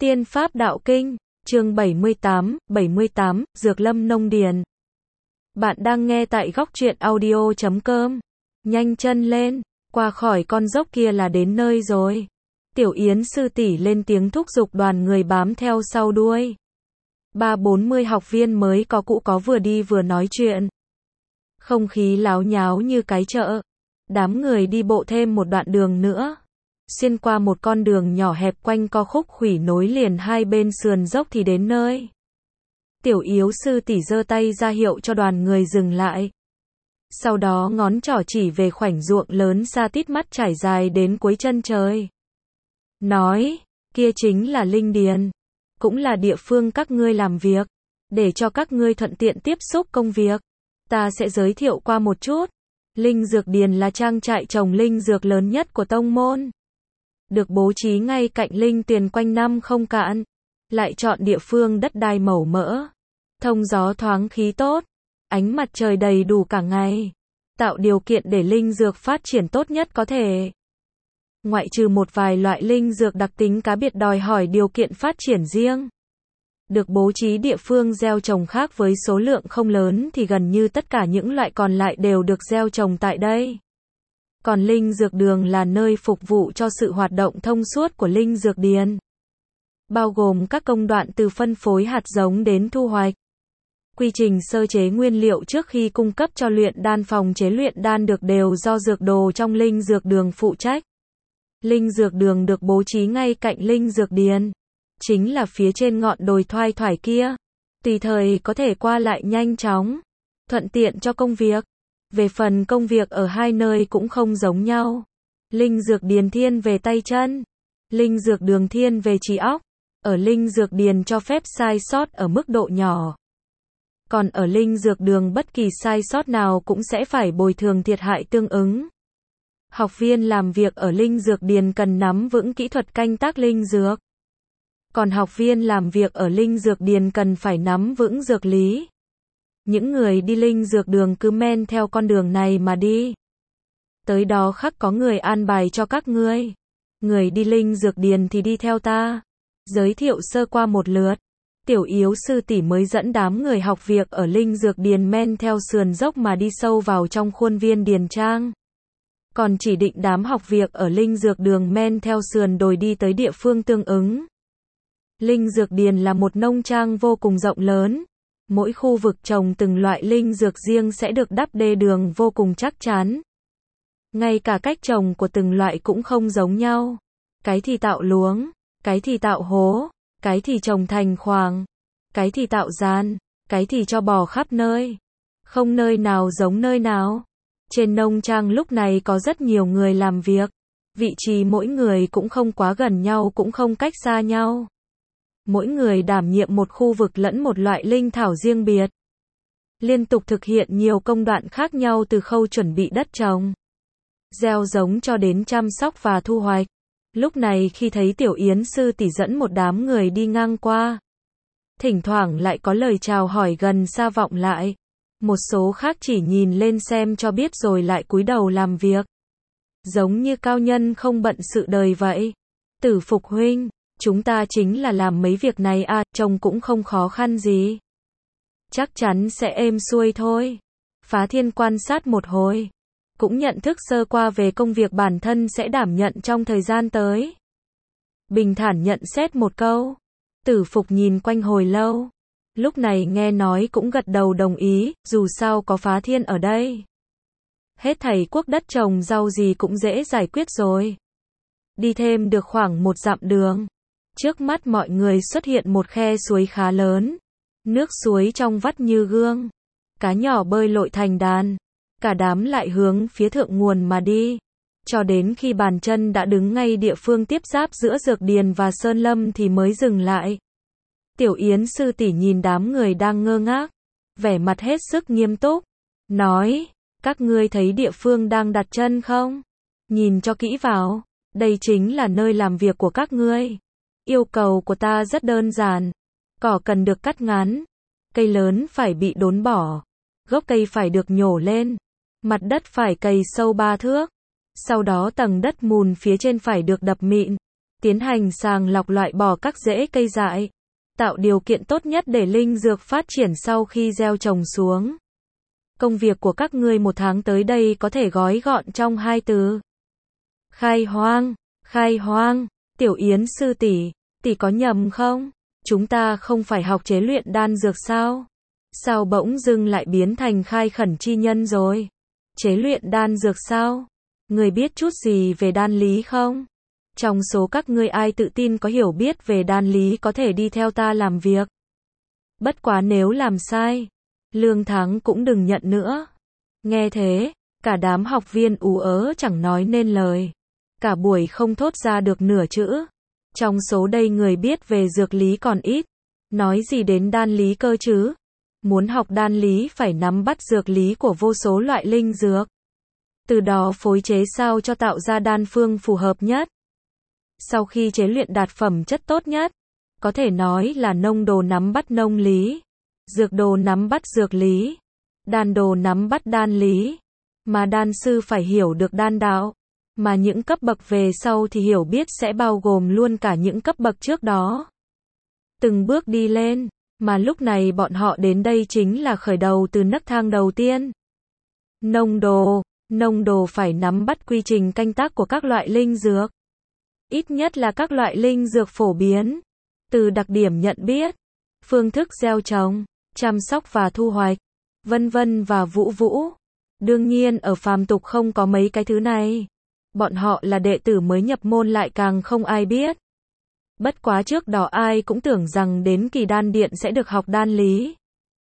Tiên Pháp Đạo Kinh, chương 78, Dược Lâm Nông Điền. Bạn đang nghe tại góc truyện audio.com. Nhanh chân lên, qua khỏi con dốc kia là đến nơi rồi. Tiểu Yến sư tỷ lên tiếng thúc giục đoàn người bám theo sau đuôi. 30-40 học viên mới có cũ có vừa đi vừa nói chuyện. Không khí láo nháo như cái chợ. Đám người đi bộ thêm một đoạn đường nữa. Xuyên qua một con đường nhỏ hẹp quanh co khúc khuỷu nối liền hai bên sườn dốc thì đến nơi. Tiểu Yếu sư tỷ giơ tay ra hiệu cho đoàn người dừng lại. Sau đó ngón trỏ chỉ về khoảnh ruộng lớn xa tít mắt trải dài đến cuối chân trời. Nói, kia chính là Linh Điền. Cũng là địa phương các ngươi làm việc. Để cho các ngươi thuận tiện tiếp xúc công việc. Ta sẽ giới thiệu qua một chút. Linh Dược Điền là trang trại trồng linh dược lớn nhất của tông môn. Được bố trí ngay cạnh linh tuyền quanh năm không cạn. Lại chọn địa phương đất đai màu mỡ. Thông gió thoáng khí tốt. Ánh mặt trời đầy đủ cả ngày. Tạo điều kiện để linh dược phát triển tốt nhất có thể. Ngoại trừ một vài loại linh dược đặc tính cá biệt đòi hỏi điều kiện phát triển riêng. Được bố trí địa phương gieo trồng khác với số lượng không lớn thì gần như tất cả những loại còn lại đều được gieo trồng tại đây. Còn linh dược đường là nơi phục vụ cho sự hoạt động thông suốt của linh dược điền. Bao gồm các công đoạn từ phân phối hạt giống đến thu hoạch. Quy trình sơ chế nguyên liệu trước khi cung cấp cho luyện đan phòng chế luyện đan được đều do dược đồ trong linh dược đường phụ trách. Linh dược đường được bố trí ngay cạnh linh dược điền. Chính là phía trên ngọn đồi thoai thoải kia. Tùy thời có thể qua lại nhanh chóng. Thuận tiện cho công việc. Về phần công việc ở hai nơi cũng không giống nhau. Linh dược điền thiên về tay chân. Linh dược đường thiên về trí óc. Ở linh dược điền cho phép sai sót ở mức độ nhỏ. Còn ở linh dược đường bất kỳ sai sót nào cũng sẽ phải bồi thường thiệt hại tương ứng. Học viên làm việc ở linh dược điền cần nắm vững kỹ thuật canh tác linh dược. Còn học viên làm việc ở linh dược điền cần phải nắm vững dược lý. Những người đi linh dược đường cứ men theo con đường này mà đi. Tới đó khắc có người an bài cho các ngươi. Người đi linh dược điền thì đi theo ta. Giới thiệu sơ qua một lượt. Tiểu Yếu sư tỷ mới dẫn đám người học việc ở linh dược điền men theo sườn dốc mà đi sâu vào trong khuôn viên điền trang. Còn chỉ định đám học việc ở linh dược đường men theo sườn đồi đi tới địa phương tương ứng. Linh dược điền là một nông trang vô cùng rộng lớn. Mỗi khu vực trồng từng loại linh dược riêng sẽ được đắp đê đường vô cùng chắc chắn. Ngay cả cách trồng của từng loại cũng không giống nhau. Cái thì tạo luống, cái thì tạo hố, cái thì trồng thành khoàng, cái thì tạo giàn, cái thì cho bò khắp nơi. Không nơi nào giống nơi nào. Trên nông trang lúc này có rất nhiều người làm việc. Vị trí mỗi người cũng không quá gần nhau cũng không cách xa nhau. Mỗi người đảm nhiệm một khu vực lẫn một loại linh thảo riêng biệt. Liên tục thực hiện nhiều công đoạn khác nhau từ khâu chuẩn bị đất trồng, gieo giống cho đến chăm sóc và thu hoạch. Lúc này khi thấy Tiểu Yến sư tỷ dẫn một đám người đi ngang qua, thỉnh thoảng lại có lời chào hỏi gần xa vọng lại. Một số khác chỉ nhìn lên xem cho biết rồi lại cúi đầu làm việc. Giống như cao nhân không bận sự đời vậy. Tử Phục huynh, chúng ta chính là làm mấy việc này à, trông cũng không khó khăn gì. Chắc chắn sẽ êm xuôi thôi. Phá Thiên quan sát một hồi. Cũng nhận thức sơ qua về công việc bản thân sẽ đảm nhận trong thời gian tới. Bình thản nhận xét một câu. Tử Phục nhìn quanh hồi lâu. Lúc này nghe nói cũng gật đầu đồng ý, dù sao có Phá Thiên ở đây. Hết thảy quốc đất trồng rau gì cũng dễ giải quyết rồi. Đi thêm được khoảng 1 dặm đường. Trước mắt mọi người xuất hiện một khe suối khá lớn. Nước suối trong vắt như gương. Cá nhỏ bơi lội thành đàn. Cả đám lại hướng phía thượng nguồn mà đi. Cho đến khi bàn chân đã đứng ngay địa phương tiếp giáp giữa dược điền và sơn lâm thì mới dừng lại. Tiểu Yến sư tỷ nhìn đám người đang ngơ ngác. Vẻ mặt hết sức nghiêm túc. Nói, các ngươi thấy địa phương đang đặt chân không? Nhìn cho kỹ vào. Đây chính là nơi làm việc của các ngươi. Yêu cầu của ta rất đơn giản. Cỏ cần được cắt ngắn. Cây lớn phải bị đốn bỏ. Gốc cây phải được nhổ lên. Mặt đất phải cày sâu 3 thước. Sau đó tầng đất mùn phía trên phải được đập mịn. tiến hành sàng lọc loại bỏ các rễ cây dại, tạo điều kiện tốt nhất để linh dược phát triển sau khi gieo trồng xuống. Công việc của các ngươi 1 tháng tới đây có thể gói gọn trong 2 từ. Khai hoang, khai hoang. Tiểu Yến sư tỷ, tỷ có nhầm không? Chúng ta không phải học chế luyện đan dược sao? Sao bỗng dưng lại biến thành khai khẩn chi nhân rồi? Chế luyện đan dược sao? Người biết chút gì về đan lý không? Trong số các ngươi ai tự tin có hiểu biết về đan lý có thể đi theo ta làm việc. Bất quá nếu làm sai, lương tháng cũng đừng nhận nữa. Nghe thế, cả đám học viên ú ớ chẳng nói nên lời. Cả buổi không thốt ra được nửa chữ. Trong số đây người biết về dược lý còn ít. Nói gì đến đan lý cơ chứ? Muốn học đan lý phải nắm bắt dược lý của vô số loại linh dược. Từ đó phối chế sao cho tạo ra đan phương phù hợp nhất. Sau khi chế luyện đạt phẩm chất tốt nhất, có thể nói là nông đồ nắm bắt nông lý, dược đồ nắm bắt dược lý, đan đồ nắm bắt đan lý. Mà đan sư phải hiểu được đan đạo. Mà những cấp bậc về sau thì hiểu biết sẽ bao gồm luôn cả những cấp bậc trước đó. Từng bước đi lên, mà lúc này bọn họ đến đây chính là khởi đầu từ nấc thang đầu tiên. Nông đồ phải nắm bắt quy trình canh tác của các loại linh dược. Ít nhất là các loại linh dược phổ biến. Từ đặc điểm nhận biết, phương thức gieo trồng, chăm sóc và thu hoạch, vân vân và vũ. Đương nhiên ở phàm tục không có mấy cái thứ này. Bọn họ là đệ tử mới nhập môn lại càng không ai biết. Bất quá trước đó ai cũng tưởng rằng đến kỳ đan điện sẽ được học đan lý.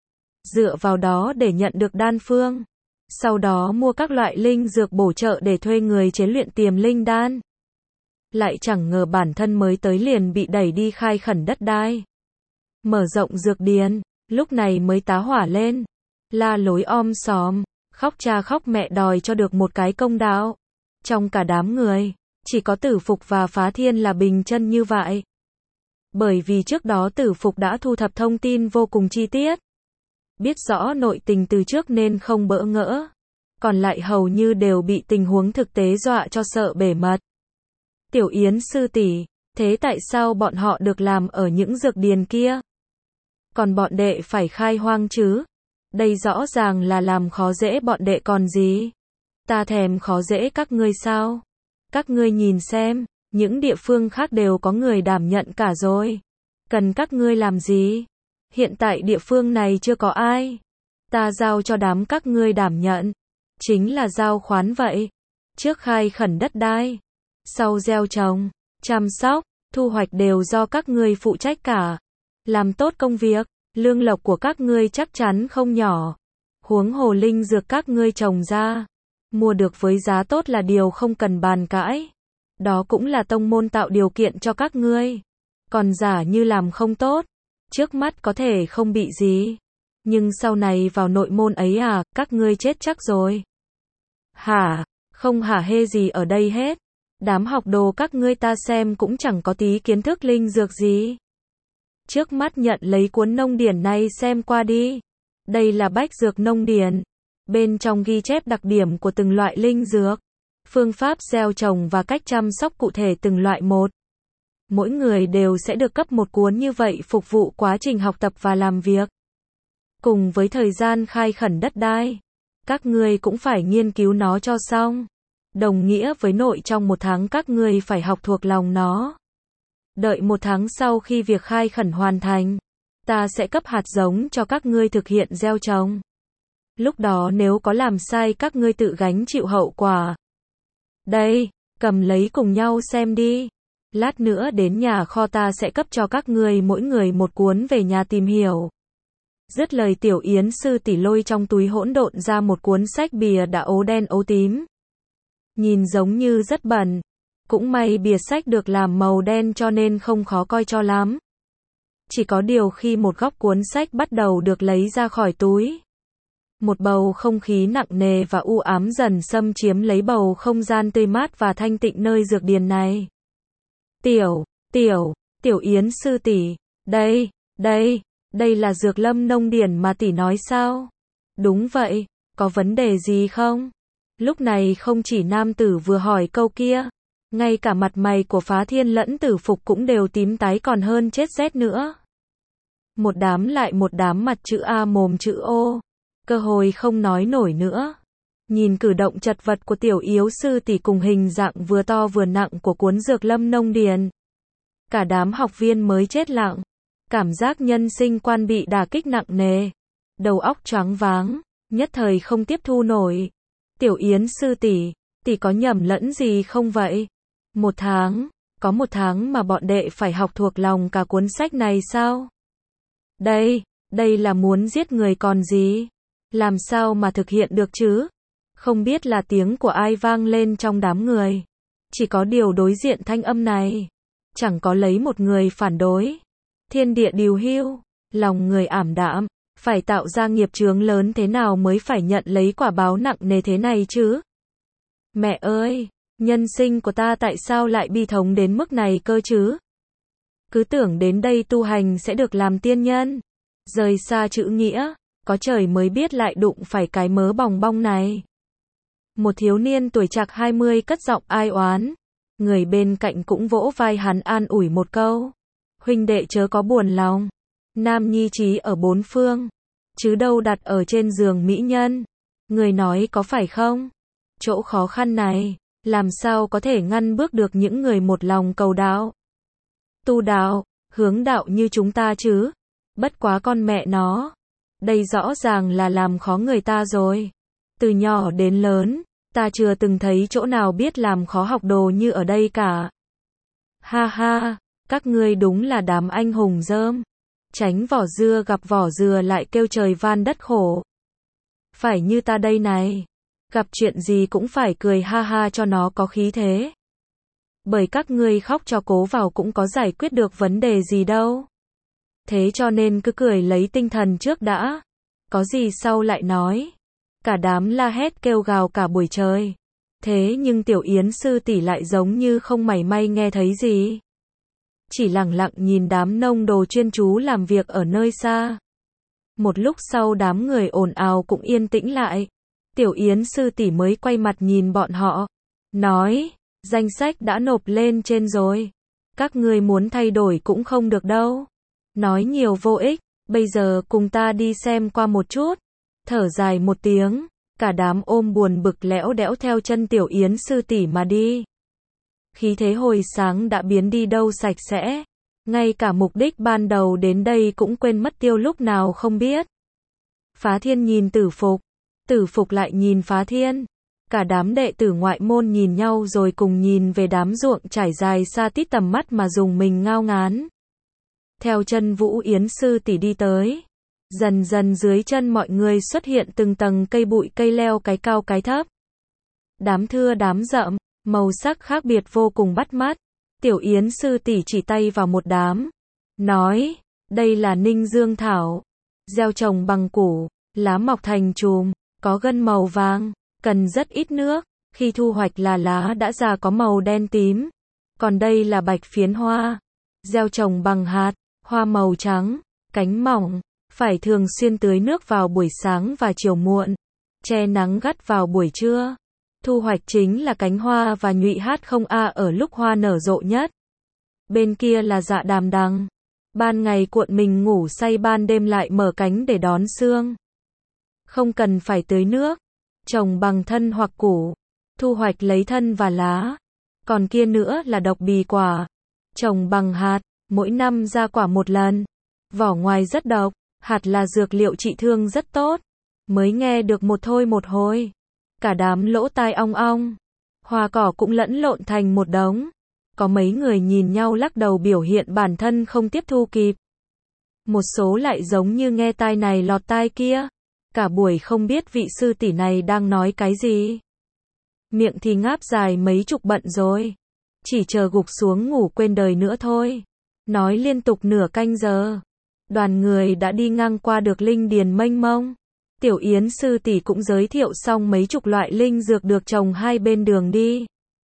Dựa vào đó để nhận được đan phương. Sau đó mua các loại linh dược bổ trợ để thuê người chế luyện tiềm linh đan. Lại chẳng ngờ bản thân mới tới liền bị đẩy đi khai khẩn đất đai. Mở rộng dược điền, lúc này mới tá hỏa lên. La lối sòm, khóc cha khóc mẹ đòi cho được một cái công đạo. Trong cả đám người, chỉ có Tử Phục và Phá Thiên là bình chân như vậy. Bởi vì trước đó Tử Phục đã thu thập thông tin vô cùng chi tiết. Biết rõ nội tình từ trước nên không bỡ ngỡ. Còn lại hầu như đều bị tình huống thực tế dọa cho sợ bể mật. Tiểu Yến sư tỷ, thế tại sao bọn họ được làm ở những dược điền kia? Còn bọn đệ phải khai hoang chứ? Đây rõ ràng là làm khó dễ bọn đệ còn gì? Ta thèm khó dễ các ngươi sao? Các ngươi nhìn xem, những địa phương khác đều có người đảm nhận cả rồi. Cần các ngươi làm gì? Hiện tại địa phương này chưa có ai. Ta giao cho đám các ngươi đảm nhận. Chính là giao khoán vậy. Trước khai khẩn đất đai, sau gieo trồng, chăm sóc, thu hoạch đều do các ngươi phụ trách cả. Làm tốt công việc, lương lộc của các ngươi chắc chắn không nhỏ. Huống hồ linh dược các ngươi trồng ra, mua được với giá tốt là điều không cần bàn cãi. Đó cũng là tông môn tạo điều kiện cho các ngươi. Còn giả như làm không tốt, trước mắt có thể không bị gì. Nhưng sau này vào nội môn ấy các ngươi chết chắc rồi. Hả? Không hả hê gì ở đây hết. Đám học đồ các ngươi ta xem cũng chẳng có tí kiến thức linh dược gì. Trước mắt nhận lấy cuốn nông điển này xem qua đi. Đây là bách dược nông điển. Bên trong ghi chép đặc điểm của từng loại linh dược, phương pháp gieo trồng và cách chăm sóc cụ thể từng loại một. Mỗi người đều sẽ được cấp một cuốn như vậy phục vụ quá trình học tập và làm việc. Cùng với thời gian khai khẩn đất đai, các ngươi cũng phải nghiên cứu nó cho xong. Đồng nghĩa với nội trong 1 tháng các ngươi phải học thuộc lòng nó. Đợi 1 tháng sau khi việc khai khẩn hoàn thành, ta sẽ cấp hạt giống cho các ngươi thực hiện gieo trồng. Lúc đó nếu có làm sai các ngươi tự gánh chịu hậu quả. Đây, cầm lấy cùng nhau xem đi. Lát nữa đến nhà kho ta sẽ cấp cho các ngươi mỗi người một cuốn về nhà tìm hiểu. Dứt lời Tiểu Yến sư tỷ lôi trong túi hỗn độn ra một cuốn sách bìa đã ố đen ố tím. Nhìn giống như rất bẩn. Cũng may bìa sách được làm màu đen cho nên không khó coi cho lắm. Chỉ có điều khi một góc cuốn sách bắt đầu được lấy ra khỏi túi, một bầu không khí nặng nề và u ám dần xâm chiếm lấy bầu không gian tươi mát và thanh tịnh nơi dược điền này. Tiểu Yến sư tỷ, đây là dược lâm nông điển mà tỷ nói sao? Đúng vậy, có vấn đề gì không? Lúc này không chỉ nam tử vừa hỏi câu kia, Ngay cả mặt mày của Phá Thiên lẫn Tử Phục cũng đều tím tái còn hơn chết rét nữa. Một đám lại một đám mặt chữ A mồm chữ O. Cơ hội không nói nổi nữa. Nhìn cử động chật vật của tiểu yếu sư tỷ cùng hình dạng vừa to vừa nặng của cuốn Dược Lâm Nông Điền. Cả đám học viên mới chết lặng. Cảm giác nhân sinh quan bị đả kích nặng nề. Đầu óc choáng váng, nhất thời không tiếp thu nổi. Tiểu Yến sư tỷ, tỷ có nhầm lẫn gì không vậy? Có một tháng mà bọn đệ phải học thuộc lòng cả cuốn sách này sao? Đây là muốn giết người còn gì? Làm sao mà thực hiện được chứ? Không biết là tiếng của ai vang lên trong đám người. Chỉ có điều đối diện thanh âm này. Chẳng có lấy một người phản đối. Thiên địa điều hưu, lòng người ảm đạm. Phải tạo ra nghiệp chướng lớn thế nào mới phải nhận lấy quả báo nặng nề thế này chứ? Mẹ ơi, nhân sinh của ta tại sao lại bi thống đến mức này cơ chứ? Cứ tưởng đến đây tu hành sẽ được làm tiên nhân. Rời xa chữ nghĩa, có trời mới biết lại đụng phải cái mớ bòng bong này. Một thiếu niên tuổi trạc 20 cất giọng ai oán. Người bên cạnh cũng vỗ vai hắn an ủi một câu. Huynh đệ chớ có buồn lòng. Nam nhi trí ở bốn phương. Chứ đâu đặt ở trên giường mỹ nhân. Người nói có phải không? Chỗ khó khăn này, làm sao có thể ngăn bước được những người một lòng cầu đạo. Tu đạo, hướng đạo như chúng ta chứ. Bất quá con mẹ nó. Đây rõ ràng là làm khó người ta rồi. Từ nhỏ đến lớn, ta chưa từng thấy chỗ nào biết làm khó học đồ như ở đây cả. Ha ha, các ngươi đúng là đám anh hùng rơm. Tránh vỏ dưa gặp vỏ dừa lại kêu trời van đất khổ. Phải như ta đây này. Gặp chuyện gì cũng phải cười ha ha cho nó có khí thế. Bởi các ngươi khóc cho cố vào cũng có giải quyết được vấn đề gì đâu. Thế cho nên cứ cười lấy tinh thần trước đã. Có gì sau lại nói. Cả đám la hét kêu gào cả buổi trời. Thế nhưng tiểu Yến sư tỷ lại giống như không mảy may nghe thấy gì. Chỉ lặng lặng nhìn đám nông đồ chuyên chú làm việc ở nơi xa. Một lúc sau đám người ồn ào cũng yên tĩnh lại. Tiểu Yến sư tỷ mới quay mặt nhìn bọn họ. Nói, danh sách đã nộp lên trên rồi. Các ngươi muốn thay đổi cũng không được đâu. Nói nhiều vô ích, bây giờ cùng ta đi xem qua một chút. Thở dài một tiếng, cả đám ôm buồn bực lẽo đẽo theo chân tiểu Yến sư tỷ mà đi. Khí thế hồi sáng đã biến đi đâu sạch sẽ. Ngay cả mục đích ban đầu đến đây cũng quên mất tiêu lúc nào không biết. Phá Thiên nhìn Tử Phục lại nhìn Phá Thiên. Cả đám đệ tử ngoại môn nhìn nhau rồi cùng nhìn về đám ruộng trải dài xa tít tầm mắt mà dùng mình ngao ngán. Theo chân Vũ Yến sư tỷ đi tới. Dần dần dưới chân mọi người xuất hiện từng tầng cây bụi cây leo cái cao cái thấp. Đám thưa đám rậm, màu sắc khác biệt vô cùng bắt mắt. Tiểu Yến sư tỷ chỉ tay vào một đám. Nói, đây là Ninh Dương Thảo. Gieo trồng bằng củ, lá mọc thành chùm, có gân màu vàng, cần rất ít nước. Khi thu hoạch là lá đã già có màu đen tím. Còn đây là bạch phiến hoa. Gieo trồng bằng hạt, hoa màu trắng, cánh mỏng. Phải thường xuyên tưới nước vào buổi sáng và chiều muộn. Che nắng gắt vào buổi trưa. Thu hoạch chính là cánh hoa và nhụy hát không a ở lúc hoa nở rộ nhất. Bên kia là dạ đàm đằng. Ban ngày cuộn mình ngủ say ban đêm lại mở cánh để đón sương. Không cần phải tưới nước. Trồng bằng thân hoặc củ. Thu hoạch lấy thân và lá. Còn kia nữa là độc bì quả. Trồng bằng hạt. Mỗi năm ra quả một lần. Vỏ ngoài rất độc. Hạt là dược liệu trị thương rất tốt. Mới nghe được một thôi một hồi. Cả đám lỗ tai ong ong. Hoa cỏ cũng lẫn lộn thành một đống. Có mấy người nhìn nhau lắc đầu biểu hiện bản thân không tiếp thu kịp. Một số lại giống như nghe tai này lọt tai kia. Cả buổi không biết vị sư tỷ này đang nói cái gì. Miệng thì ngáp dài mấy chục bận rồi. Chỉ chờ gục xuống ngủ quên đời nữa thôi. Nói liên tục nửa canh giờ. Đoàn người đã đi ngang qua được linh điền mênh mông. Tiểu Yến sư tỷ cũng giới thiệu xong mấy chục loại linh dược được trồng hai bên đường đi.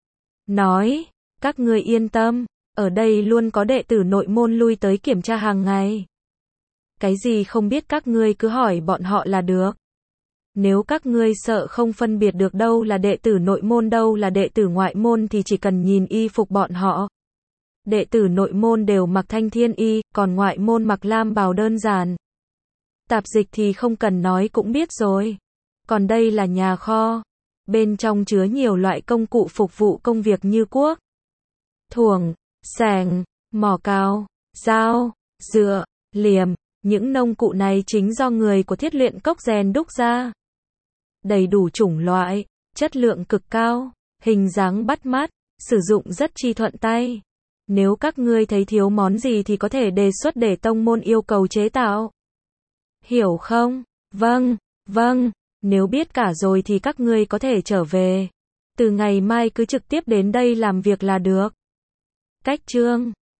Nói, các ngươi yên tâm, ở đây luôn có đệ tử nội môn lui tới kiểm tra hàng ngày. Cái gì không biết các ngươi cứ hỏi bọn họ là được. Nếu các ngươi sợ không phân biệt được đâu là đệ tử nội môn đâu là đệ tử ngoại môn thì chỉ cần nhìn y phục bọn họ. Đệ tử nội môn đều mặc thanh thiên y, còn ngoại môn mặc lam bào đơn giản. Tạp dịch thì không cần nói cũng biết rồi. Còn đây là nhà kho. Bên trong chứa nhiều loại công cụ phục vụ công việc như cuốc, thuồng, xẻng, mỏ cào, dao, dựa, liềm. Những nông cụ này chính do người của Thiết Luyện Cốc rèn đúc ra. Đầy đủ chủng loại, chất lượng cực cao, hình dáng bắt mắt, sử dụng rất chi thuận tay. Nếu các ngươi thấy thiếu món gì thì có thể đề xuất để tông môn yêu cầu chế tạo. Hiểu không? Vâng, vâng. Nếu biết cả rồi thì các ngươi có thể trở về. Từ ngày mai cứ trực tiếp đến đây làm việc là được. Cách chương